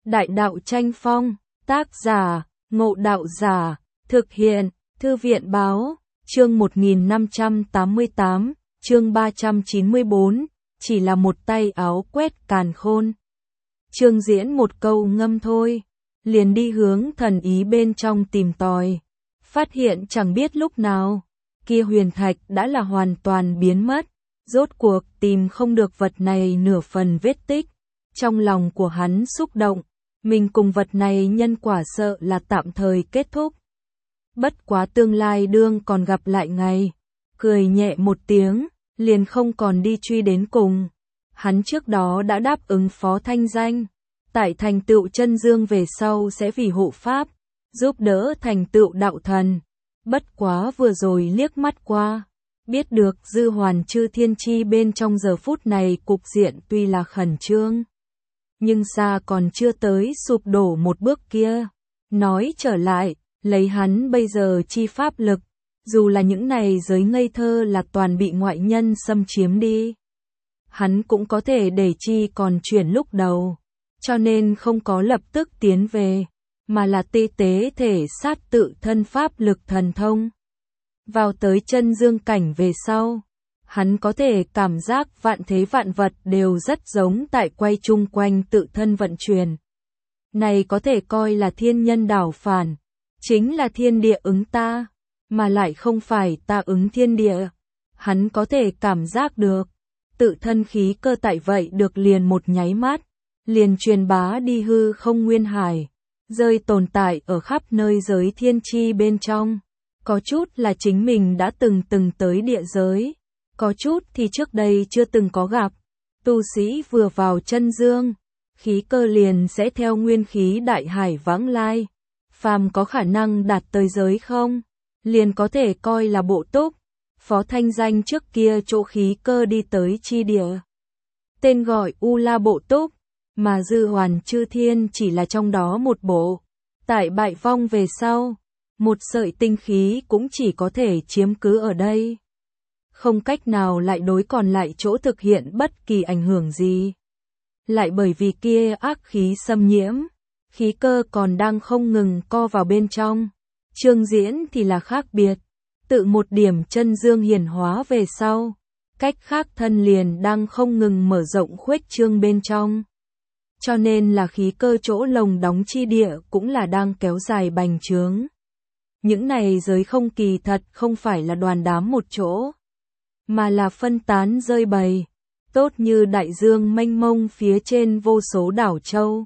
Đại đạo tranh phong, tác giả, Ngộ Đạo Giả, thực hiện, Thư viện Báo, chương 1588, chương 394, chỉ là một tay áo quét càn khôn. Trương Diễn một câu ngâm thôi, liền đi hướng thần ý bên trong tìm tòi, phát hiện chẳng biết lúc nào, kia huyền thạch đã là hoàn toàn biến mất, rốt cuộc tìm không được vật này nửa phần vết tích. Trong lòng của hắn xúc động, mình cùng vật này nhân quả sợ là tạm thời kết thúc. Bất quá tương lai đương còn gặp lại ngày, cười nhẹ một tiếng, liền không còn đi truy đến cùng. Hắn trước đó đã đáp ứng Phó Thanh Danh, tại thành tựu chân dương về sau sẽ vì hộ pháp, giúp đỡ thành tựu đạo thần. Bất quá vừa rồi liếc mắt qua, biết được Dư Hoàn Chư Thiên Chi bên trong giờ phút này cục diện tuy là khẩn trương, nhưng xa còn chưa tới sụp đổ một bước kia. Nói trở lại, lấy hắn bây giờ chi pháp lực, dù là những này giới ngây thơ là toàn bị ngoại nhân xâm chiếm đi, hắn cũng có thể để chi còn chuyển lúc đầu, cho nên không có lập tức tiến về, mà là ti tế thể sát tự thân pháp lực thần thông. Vào tới chân dương cảnh về sau, hắn có thể cảm giác vạn thế vạn vật đều rất giống tại quay chung quanh tự thân vận chuyển. Này có thể coi là thiên nhân đảo phản, chính là thiên địa ứng ta, mà lại không phải ta ứng thiên địa. Hắn có thể cảm giác được, tự thân khí cơ tại vậy được liền một nháy mắt, liền truyền bá đi hư không nguyên hải, rơi tồn tại ở khắp nơi giới thiên chi bên trong. Có chút là chính mình đã từng tới địa giới, có chút thì trước đây chưa từng có gặp. Tu sĩ vừa vào chân dương, khí cơ liền sẽ theo nguyên khí đại hải vãng lai. Phàm có khả năng đạt tới giới không, liền có thể coi là bộ túc. Phó Thanh Danh trước kia chỗ khí cơ đi tới chi địa, tên gọi U La Bộ Túc, mà Dư Hoàn Chư Thiên chỉ là trong đó một bộ. Tại bại vong về sau, một sợi tinh khí cũng chỉ có thể chiếm cứ ở đây, không cách nào lại đối còn lại chỗ thực hiện bất kỳ ảnh hưởng gì. Lại bởi vì kia ác khí xâm nhiễm, khí cơ còn đang không ngừng co vào bên trong. Trương Diễn thì là khác biệt, tự một điểm chân dương hiển hóa về sau, cách khác thân liền đang không ngừng mở rộng khuếch trương bên trong. Cho nên là khí cơ chỗ lồng đóng chi địa cũng là đang kéo dài bành trướng. Những này giới không kỳ thật không phải là đoàn đám một chỗ, mà là phân tán rơi bầy, tốt như đại dương mênh mông phía trên vô số đảo châu.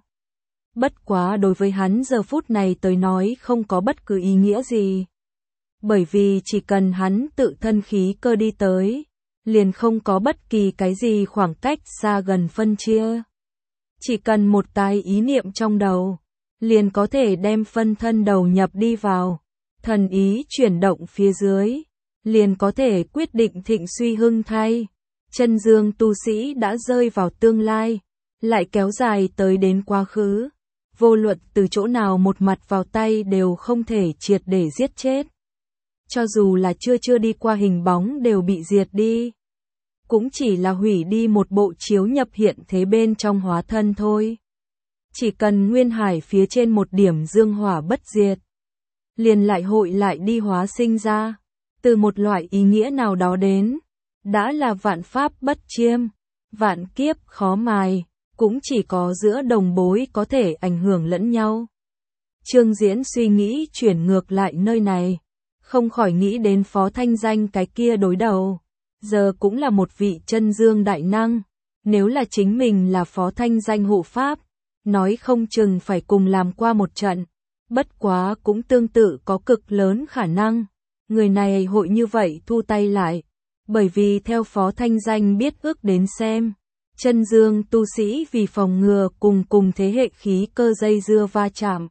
Bất quá đối với hắn giờ phút này tới nói không có bất cứ ý nghĩa gì. Bởi vì chỉ cần hắn tự thân khí cơ đi tới, liền không có bất kỳ cái gì khoảng cách xa gần phân chia. Chỉ cần một cái ý niệm trong đầu, liền có thể đem phân thân đầu nhập đi vào. Thần ý chuyển động phía dưới, liền có thể quyết định thịnh suy hưng thay. Chân dương tu sĩ đã rơi vào tương lai, lại kéo dài tới đến quá khứ. Vô luận từ chỗ nào một mặt vào tay đều không thể triệt để giết chết. Cho dù là chưa đi qua hình bóng đều bị diệt đi. Cũng chỉ là hủy đi một bộ chiếu nhập hiện thế bên trong hóa thân thôi. Chỉ cần nguyên hải phía trên một điểm dương hỏa bất diệt, liền lại hội lại đi hóa sinh ra. Từ một loại ý nghĩa nào đó đến, đã là vạn pháp bất chiêm, vạn kiếp khó mài, cũng chỉ có giữa đồng bối có thể ảnh hưởng lẫn nhau. Trương Diễn suy nghĩ chuyển ngược lại nơi này, không khỏi nghĩ đến Phó Thanh Danh cái kia đối đầu, giờ cũng là một vị chân dương đại năng. Nếu là chính mình là Phó Thanh Danh hộ pháp, nói không chừng phải cùng làm qua một trận. Bất quá cũng tương tự có cực lớn khả năng, người này hội như vậy thu tay lại, bởi vì theo Phó Thanh Danh biết ước đến xem, chân dương tu sĩ vì phòng ngừa cùng thế hệ khí cơ dây dưa va chạm,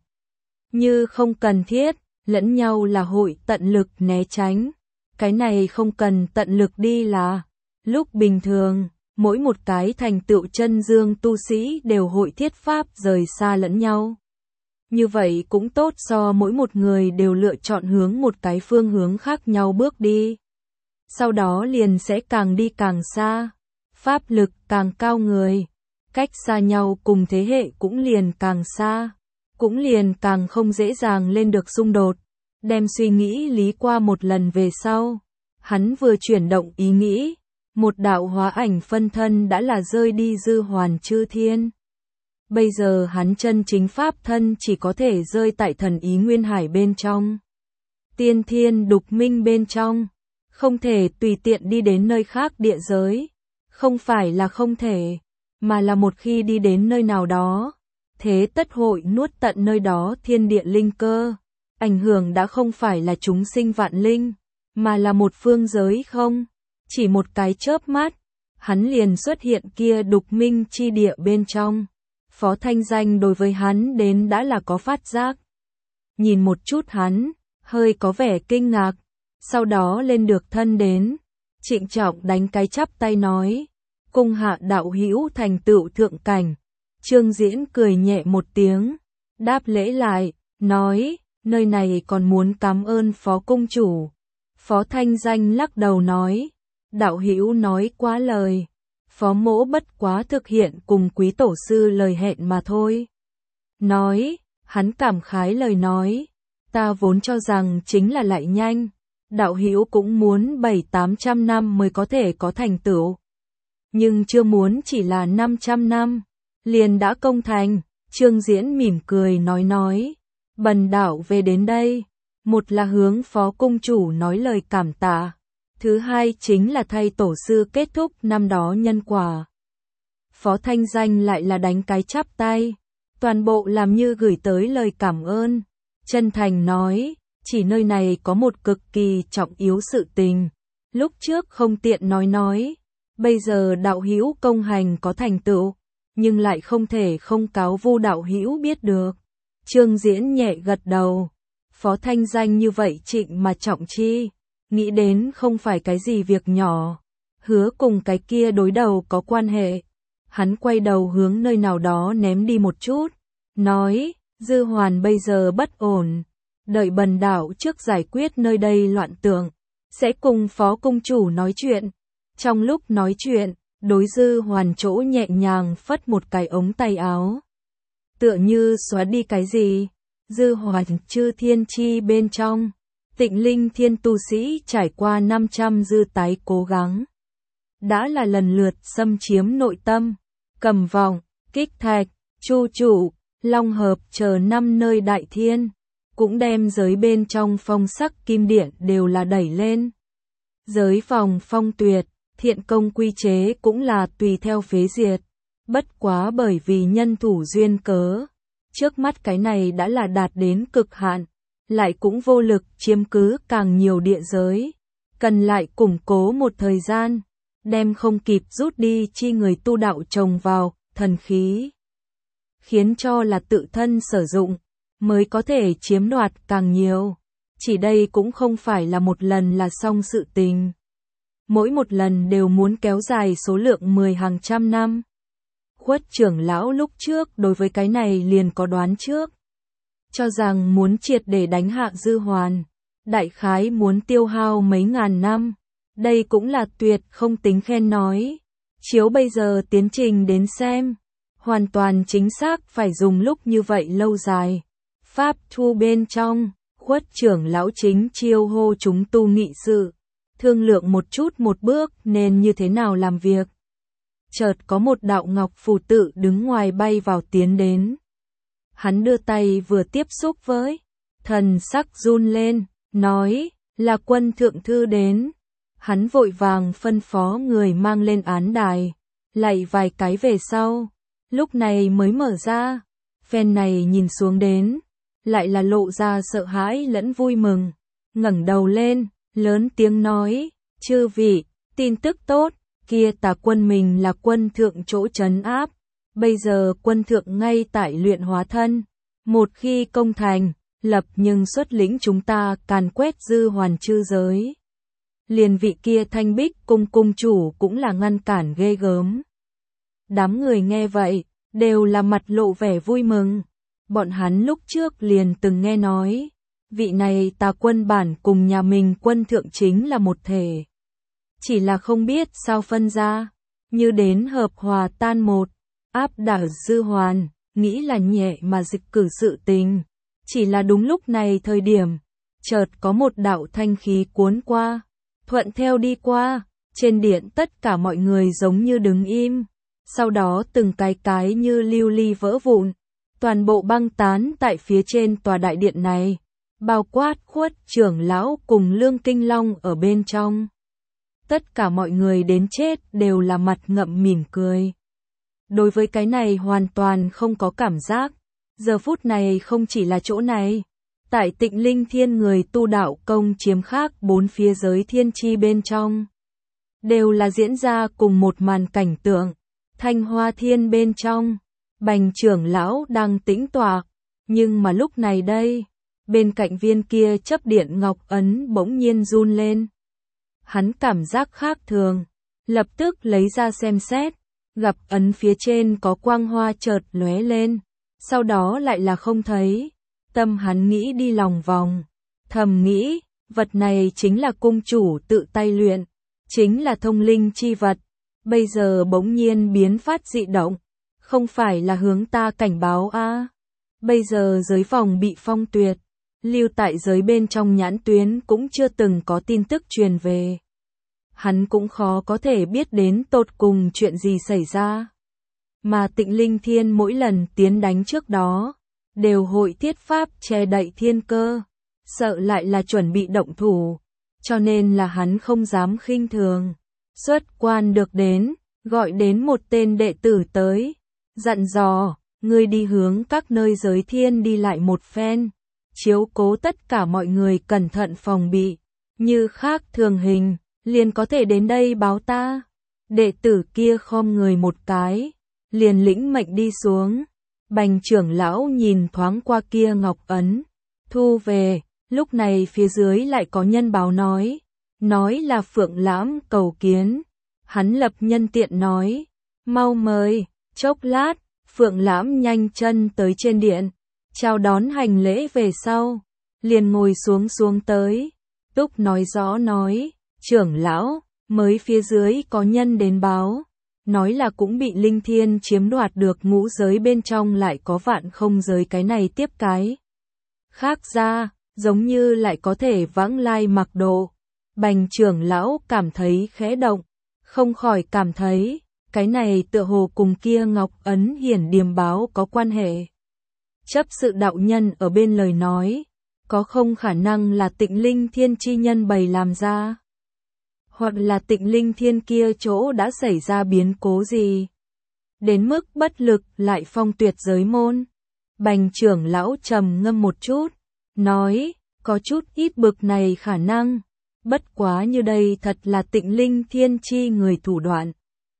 như không cần thiết, lẫn nhau là hội tận lực né tránh. Cái này không cần tận lực đi là, lúc bình thường, mỗi một cái thành tựu chân dương tu sĩ đều hội thiết pháp rời xa lẫn nhau. Như vậy cũng tốt so mỗi một người đều lựa chọn hướng một cái phương hướng khác nhau bước đi. Sau đó liền sẽ càng đi càng xa, pháp lực càng cao người, cách xa nhau cùng thế hệ cũng liền càng xa, cũng liền càng không dễ dàng lên được xung đột. Đem suy nghĩ lý qua một lần về sau, hắn vừa chuyển động ý nghĩ, một đạo hóa ảnh phân thân đã là rơi đi Dư Hoàn Chư Thiên. Bây giờ hắn chân chính pháp thân chỉ có thể rơi tại thần ý nguyên hải bên trong, tiên thiên đục minh bên trong, không thể tùy tiện đi đến nơi khác địa giới. Không phải là không thể, mà là một khi đi đến nơi nào đó, thế tất hội nuốt tận nơi đó thiên địa linh cơ. Ảnh hưởng đã không phải là chúng sinh vạn linh, mà là một phương giới không. Chỉ một cái chớp mắt, hắn liền xuất hiện kia đục minh chi địa bên trong. Phó Thanh Danh đối với hắn đến đã là có phát giác. Nhìn một chút hắn, hơi có vẻ kinh ngạc, sau đó lên được thân đến, trịnh trọng đánh cái chắp tay nói, cung hạ đạo hữu thành tựu thượng cảnh. Trương Diễn cười nhẹ một tiếng, đáp lễ lại, nói, nơi này còn muốn cảm ơn Phó cung chủ. Phó Thanh Danh lắc đầu nói, đạo hữu nói quá lời, Phó mỗ bất quá thực hiện cùng quý tổ sư lời hẹn mà thôi. Nói, hắn cảm khái lời nói, ta vốn cho rằng chính là lại nhanh, đạo hữu cũng muốn 700-800 năm mới có thể có thành tựu. Nhưng chưa muốn chỉ là 500 năm, liền đã công thành. Trương Diễn mỉm cười nói, bần đạo về đến đây, một là hướng Phó cung chủ nói lời cảm tạ, thứ hai chính là thay tổ sư kết thúc năm đó nhân quả. Phó Thanh Danh lại là đánh cái chắp tay, toàn bộ làm như gửi tới lời cảm ơn, chân thành nói, chỉ nơi này có một cực kỳ trọng yếu sự tình, lúc trước không tiện nói, bây giờ đạo hữu công hành có thành tựu, nhưng lại không thể không cáo Vu đạo hữu biết được. Trương Diễn nhẹ gật đầu, Phó Thanh Danh như vậy trịnh mà trọng chi, nghĩ đến không phải cái gì việc nhỏ, hứa cùng cái kia đối đầu có quan hệ. Hắn quay đầu hướng nơi nào đó ném đi một chút, nói, Dư Hoàn bây giờ bất ổn, đợi bần đạo trước giải quyết nơi đây loạn tượng, sẽ cùng Phó cung chủ nói chuyện. Trong lúc nói chuyện, đối Dư Hoàn chỗ nhẹ nhàng phất một cái ống tay áo, tựa như xóa đi cái gì. Dư Hoàn Chư Thiên chi bên trong, Tịnh Linh Thiên tu sĩ trải qua 500 dư tái cố gắng, đã là lần lượt xâm chiếm nội tâm, Cầm Vọng, Kích Thạch, Chu Trụ, Long Hợp chờ 5 nơi đại thiên, cũng đem giới bên trong phong sắc kim điện đều là đẩy lên. Giới phòng phong tuyệt, thiện công quy chế cũng là tùy theo phế diệt, bất quá bởi vì nhân thủ duyên cớ, trước mắt cái này đã là đạt đến cực hạn, lại cũng vô lực chiếm cứ càng nhiều địa giới, cần lại củng cố một thời gian, đem không kịp rút đi chi người tu đạo trồng vào, thần khí, khiến cho là tự thân sử dụng, mới có thể chiếm đoạt càng nhiều. Chỉ đây cũng không phải là một lần là xong sự tình. Mỗi một lần đều muốn kéo dài số lượng 10 hàng trăm năm. Khuất trưởng lão lúc trước đối với cái này liền có đoán trước, cho rằng muốn triệt để đánh hạ Dư Hoàn, đại khái muốn tiêu hao mấy ngàn năm. Đây cũng là tuyệt không tính khen nói. Chiếu bây giờ tiến trình đến xem, hoàn toàn chính xác phải dùng lúc như vậy lâu dài. Pháp thu bên trong, Khuất trưởng lão chính chiêu hô chúng tu nghị sự, thương lượng một chút một bước nên như thế nào làm việc. Chợt có một đạo ngọc phù tự đứng ngoài bay vào tiến đến. Hắn đưa tay vừa tiếp xúc với, thần sắc run lên, nói, là Quân thượng thư đến. Hắn vội vàng phân phó người mang lên án đài, lạy vài cái về sau, lúc này mới mở ra. Phen này nhìn xuống đến, lại là lộ ra sợ hãi lẫn vui mừng, ngẩng đầu lên, lớn tiếng nói, chư vị, tin tức tốt, kia Tà Quân mình là Quân thượng chỗ trấn áp, bây giờ Quân thượng ngay tại luyện hóa thân, một khi công thành, lập nhưng xuất lĩnh chúng ta càn quét Dư Hoàn chư giới. Liền vị kia Thanh Bích cung cung chủ cũng là ngăn cản ghê gớm. Đám người nghe vậy, đều là mặt lộ vẻ vui mừng. Bọn hắn lúc trước liền từng nghe nói, vị này Tà Quân bản cùng nhà mình Quân thượng chính là một thể. Chỉ là không biết sao phân ra, như đến hợp hòa tan một. áp đảo dư hoàn, nghĩ là nhẹ mà dịch cử sự tình. Chỉ là đúng lúc này thời điểm, chợt có một đạo thanh khí cuốn qua, thuận theo đi qua, trên điện tất cả mọi người giống như đứng im, sau đó từng cái như lưu ly vỡ vụn, toàn bộ băng tán tại phía trên tòa đại điện này, bao quát Khuất trưởng lão cùng Lương Kinh Long ở bên trong. Tất cả mọi người đến chết đều là mặt ngậm mỉm cười. Đối với cái này hoàn toàn không có cảm giác, giờ phút này không chỉ là chỗ này. Tại Tịnh Linh Thiên người tu đạo công chiếm khác 4 phía giới thiên chi bên trong. Đều là diễn ra cùng một màn cảnh tượng. Thanh Hoa Thiên bên trong, Bành trưởng lão đang tĩnh tọa, nhưng mà lúc này đây, bên cạnh viên kia chấp điện ngọc ấn bỗng nhiên run lên. Hắn cảm giác khác thường, lập tức lấy ra xem xét, gặp ấn phía trên có quang hoa chợt lóe lên, sau đó lại là không thấy. Tâm hắn nghĩ đi lòng vòng, thầm nghĩ, vật này chính là cung chủ tự tay luyện, chính là thông linh chi vật, bây giờ bỗng nhiên biến phát dị động, không phải là hướng ta cảnh báo a? Bây giờ giới phòng bị phong tuyệt, lưu tại giới bên trong nhãn tuyến cũng chưa từng có tin tức truyền về. Hắn cũng khó có thể biết đến tột cùng chuyện gì xảy ra. Mà Tịnh Linh Thiên mỗi lần tiến đánh trước đó, đều hội thiết pháp che đậy thiên cơ, sợ lại là chuẩn bị động thủ, cho nên là hắn không dám khinh thường. Xuất quan được đến, gọi đến một tên đệ tử tới, dặn dò, ngươi đi hướng các nơi giới thiên đi lại một phen, chiếu cố tất cả mọi người cẩn thận phòng bị, như khác thường hình, liền có thể đến đây báo ta. Đệ tử kia khom người một cái, liền lĩnh mệnh đi xuống. Bành trưởng lão nhìn thoáng qua kia ngọc ấn, thu về, lúc này phía dưới lại có nhân báo nói là Phượng Lãm cầu kiến. Hắn lập nhân tiện nói, mau mời. Chốc lát, Phượng Lãm nhanh chân tới trên điện, chào đón hành lễ về sau, liền ngồi xuống tới. Túc nói rõ nói, trưởng lão, mới phía dưới có nhân đến báo, nói là cũng bị Linh Thiên chiếm đoạt được ngũ giới bên trong lại có vạn không giới cái này tiếp cái. Khác ra, giống như lại có thể vãng lai mặc độ. Bành trưởng lão cảm thấy khẽ động, không khỏi cảm thấy, cái này tựa hồ cùng kia ngọc ấn hiển điềm báo có quan hệ. Chấp sự đạo nhân ở bên lời nói, có không khả năng là Tịnh Linh Thiên chi nhân bày làm ra? Hoặc là Tịnh Linh Thiên kia chỗ đã xảy ra biến cố gì? Đến mức bất lực lại phong tuyệt giới môn. Bành trưởng lão trầm ngâm một chút, nói, có chút ít bực này khả năng. Bất quá như đây thật là Tịnh Linh Thiên chi người thủ đoạn.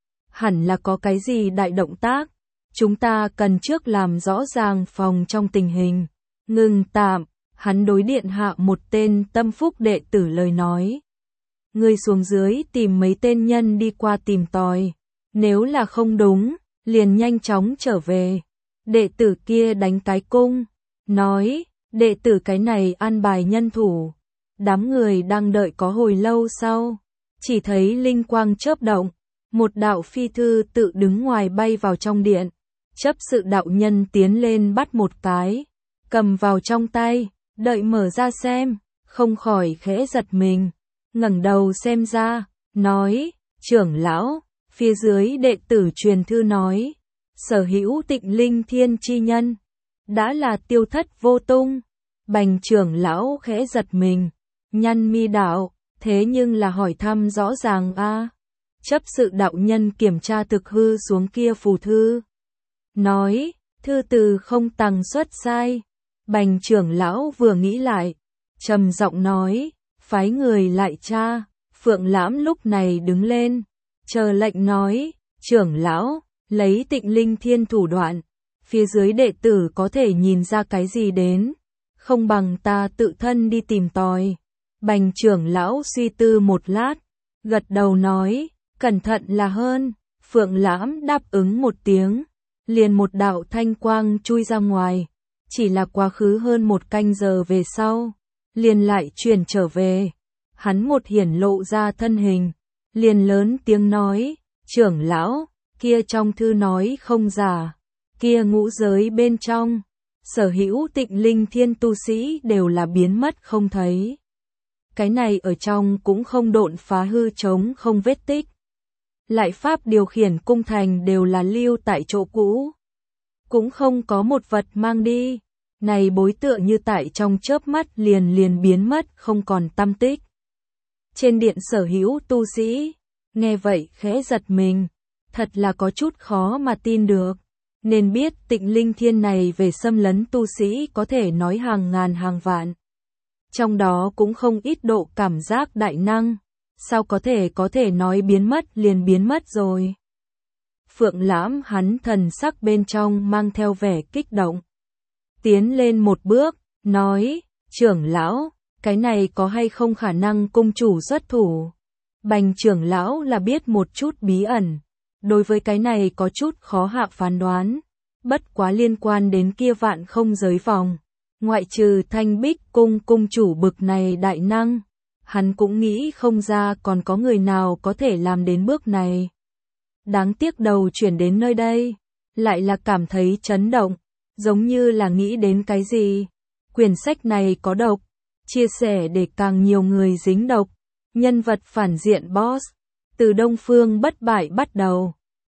Hẳn là có cái gì đại động tác. Chúng ta cần trước làm rõ ràng phòng trong tình hình. Ngừng tạm, hắn đối điện hạ một tên tâm phúc đệ tử lời nói. Người xuống dưới tìm mấy tên nhân đi qua tìm tòi. Nếu là không đúng, liền nhanh chóng trở về. Đệ tử kia đánh cái cung, nói, đệ tử cái này an bài nhân thủ. Đám người đang đợi có hồi lâu sau, chỉ thấy linh quang chớp động, một đạo phi thư tự đứng ngoài bay vào trong điện. Chấp sự đạo nhân tiến lên bắt một cái, cầm vào trong tay, đợi mở ra xem, không khỏi khẽ giật mình, ngẩng đầu xem ra, nói, trưởng lão, phía dưới đệ tử truyền thư nói, sở hữu Tịnh Linh Thiên chi nhân, đã là tiêu thất vô tung. Bành trưởng lão khẽ giật mình, nhăn mi đạo, thế nhưng là hỏi thăm rõ ràng a. Chấp sự đạo nhân kiểm tra thực hư xuống kia phù thư, nói, thư từ không tằng xuất sai. Bành trưởng lão vừa nghĩ lại, trầm giọng nói, phái người lại tra. Phượng Lãm lúc này đứng lên, chờ lệnh nói, trưởng lão, lấy Tịnh Linh Thiên thủ đoạn, phía dưới đệ tử có thể nhìn ra cái gì đến, không bằng ta tự thân đi tìm tòi. Bành trưởng lão suy tư một lát, gật đầu nói, cẩn thận là hơn. Phượng Lãm đáp ứng một tiếng, liền một đạo thanh quang chui ra ngoài, chỉ là quá khứ hơn một canh giờ về sau, liền lại chuyển trở về. Hắn một hiển lộ ra thân hình, liền lớn tiếng nói, trưởng lão, kia trong thư nói không giả, kia ngũ giới bên trong, sở hữu Tịnh Linh Thiên tu sĩ đều là biến mất không thấy. Cái này ở trong cũng không độn phá hư trống không vết tích. Lại pháp điều khiển cung thành đều là lưu tại chỗ cũ. Cũng không có một vật mang đi. Này bối tựa như tại trong chớp mắt liền biến mất không còn tăm tích. Trên điện sở hữu tu sĩ, nghe vậy khẽ giật mình. Thật là có chút khó mà tin được. Nên biết Tịnh Linh Thiên này về xâm lấn tu sĩ có thể nói hàng ngàn hàng vạn. Trong đó cũng không ít độ cảm giác đại năng. Sao có thể nói biến mất liền biến mất rồi. Phượng Lãm hắn thần sắc bên trong mang theo vẻ kích động. Tiến lên một bước, nói, trưởng lão, cái này có hay không khả năng cung chủ xuất thủ. Bành trưởng lão là biết một chút bí ẩn. Đối với cái này có chút khó hạ phán đoán. Bất quá liên quan đến kia vạn không giới vòng. Ngoại trừ Thanh Bích cung cung chủ bực này đại năng. Hắn cũng nghĩ không ra còn có người nào có thể làm đến bước này. Đáng tiếc đầu chuyển đến nơi đây. Lại là cảm thấy chấn động. Giống như là nghĩ đến cái gì. Quyển sách này có độc. Chia sẻ để càng nhiều người dính độc. Nhân vật phản diện boss. Từ Đông Phương bất bại bắt đầu.